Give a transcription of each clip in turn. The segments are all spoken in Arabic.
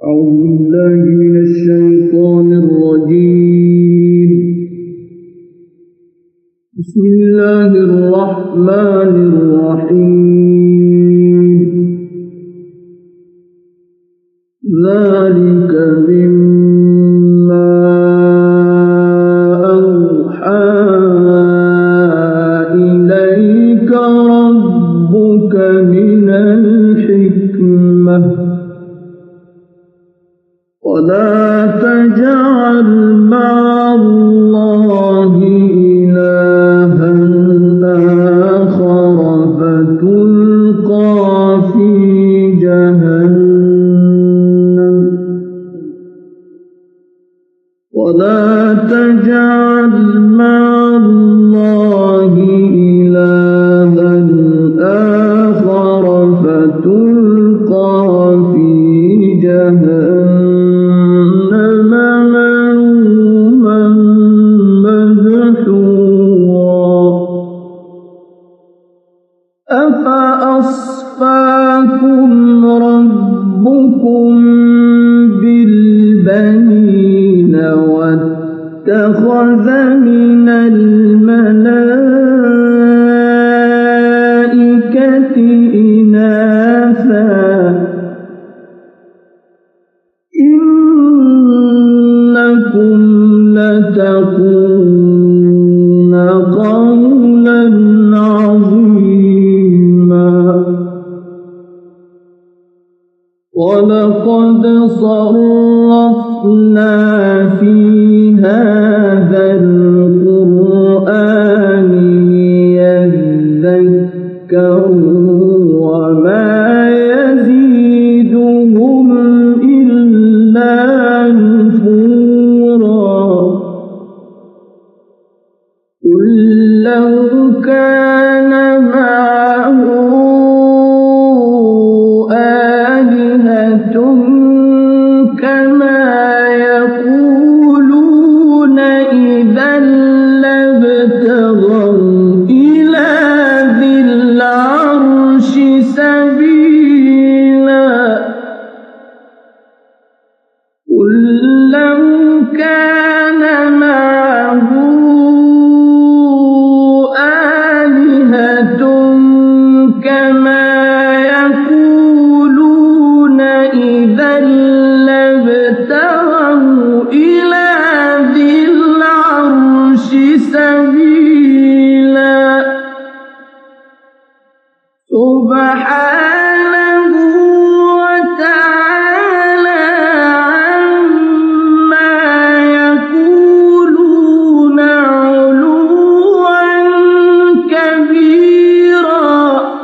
أعوذ بالله من الشيطان الرجيم. بسم الله الرحمن الرحيم. ذلك مما أوحى إليك ربك من الحكمة. ولا تجعل مع الله إلها آخر فتلقى في جهنم. ولا تجعل مع الله إلها آخر فتلقى في جهنم أفأصفاكم ربكم بالبنين واتخذ من الملائكة إناثا إنكم لتقولون قولا عظيما. ولقد صرفنا في هذا القرآن ليذكروا وما يزيدهم إلا نفورا. قل لو كان معه آلهة كما يقولون إذا لابتغوا إلى ذي العرش سبيلا. قل لو كان معه آلهة كما يقولون إذا لابتغوا إلى ذي العرش سبيلا. سبحانه وتعالى عما يقولون علوا كبيرا.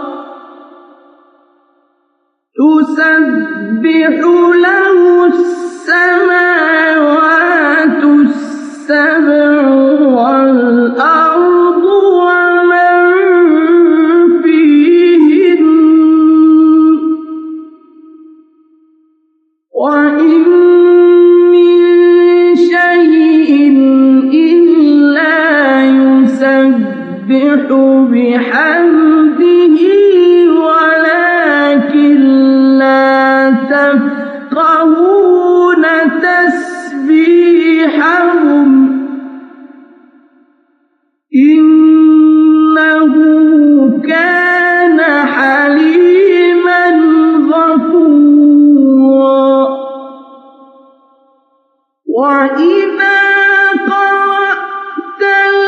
تسبح له السماوات السبع والأرض ومن فيهن وإن من شيء إلا يسبح بحمده ولكن لا تفقهون تسبيحهم إنه كان حليما غفورا. وإذا قرأت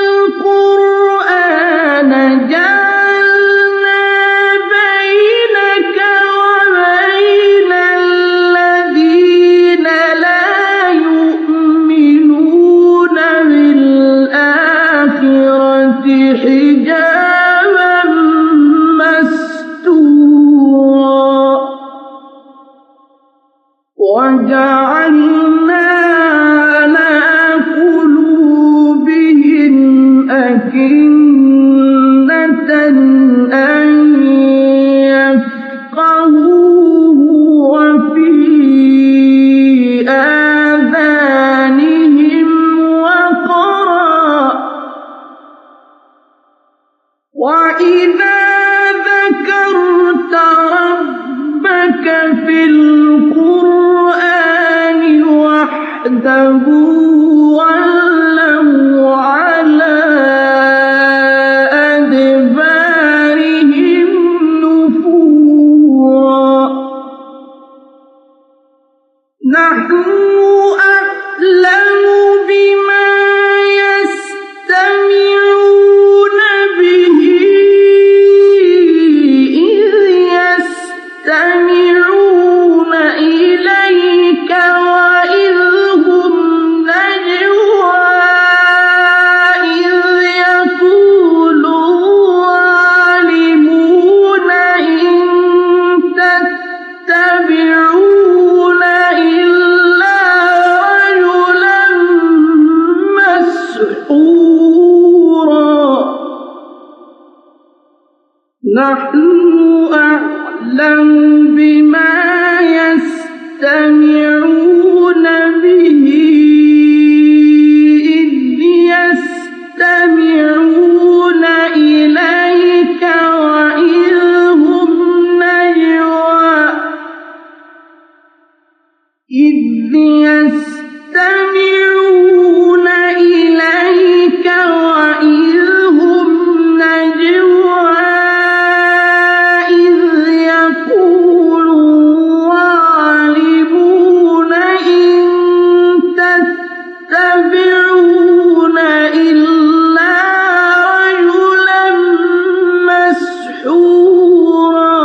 القرآن جعلنا بينك وبين الذين لا يؤمنون بالآخرة حجابا مستورا. وجعلنا على قلوبهم أكنة أن يفقهوه وفي آذانهم وقرا. وإذا ذكرت ربك في القرآن كذبوا ولوا على أدبارهم نفورا نحن أعلم بما يستمعون به إذ يستمعون إليك وإذ هم نجوى إذ يقول الظالمون إن تتبعون إلا رجلا مسحورا نحن أعلم بما يستمعون به إذ يستمعون إليك وإذ هم نجوى إذ يستمعون إليك وإذ هم نجوى إذ يقول الظالمون إن تتبعون إلا رجلا مسحورا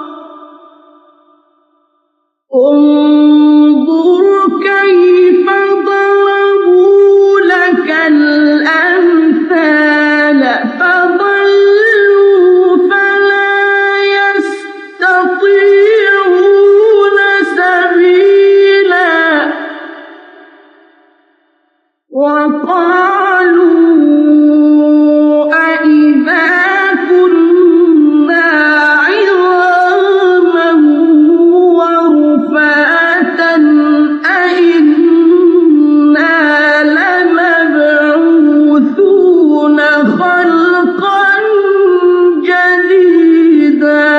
انظر كيف ضربوا لك الأمثال فضلوا فلا يستطيعون سبيلا وقالوا أإذا كنا عظاما ورفاتا أإنا لمبعوثون خلقا جديدا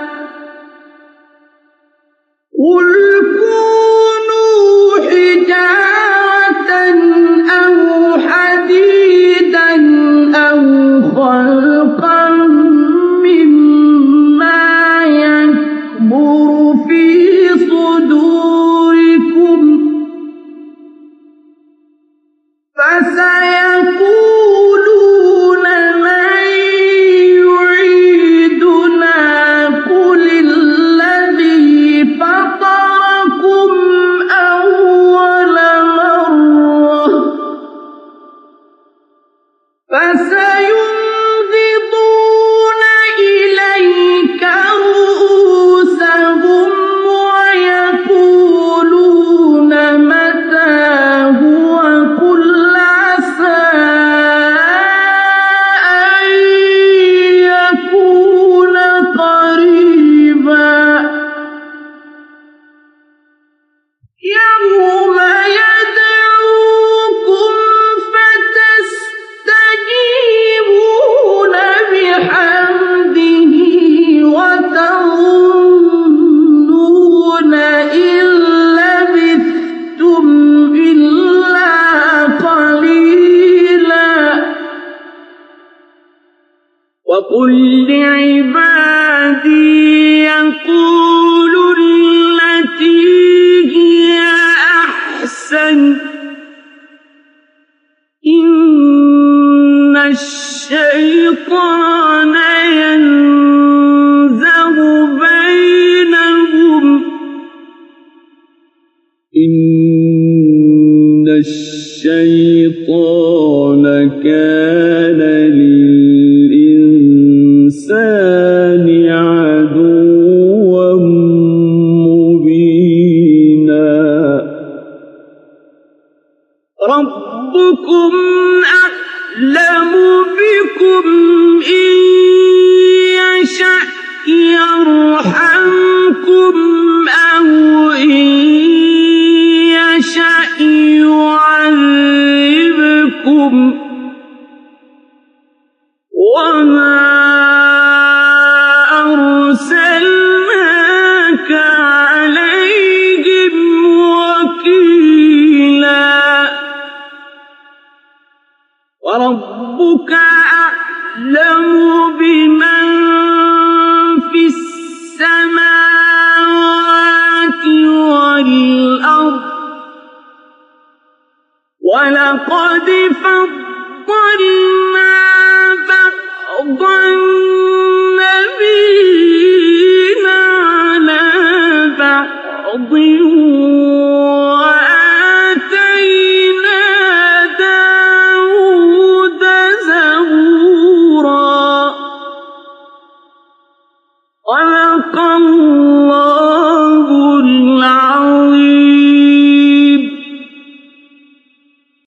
قل كونوا حجارة أو حديدا أو خلقا مما يكبر في صدوركم فسيقولون من يعيدنا قل الذي فطركم أول مرة فسينغضون إليك رؤوسهم ويقولون متى هو قل عسى أن يكون قريبا يوم يدعوكم فتستجيبون بحمده وتظنون إن لبثتم إلا قليلا وقل لعبادي يقولوا التي هي أحسن إن الشيطان ينزغ بينهم إن الشيطان كان للإنسان عدوا مبينا ربكم أعلم بكم إن يشأ يرحمكم أو إن يشأ يعذبكم ربك أعلم بمن في السماوات والأرض ولقد فضلنا بعض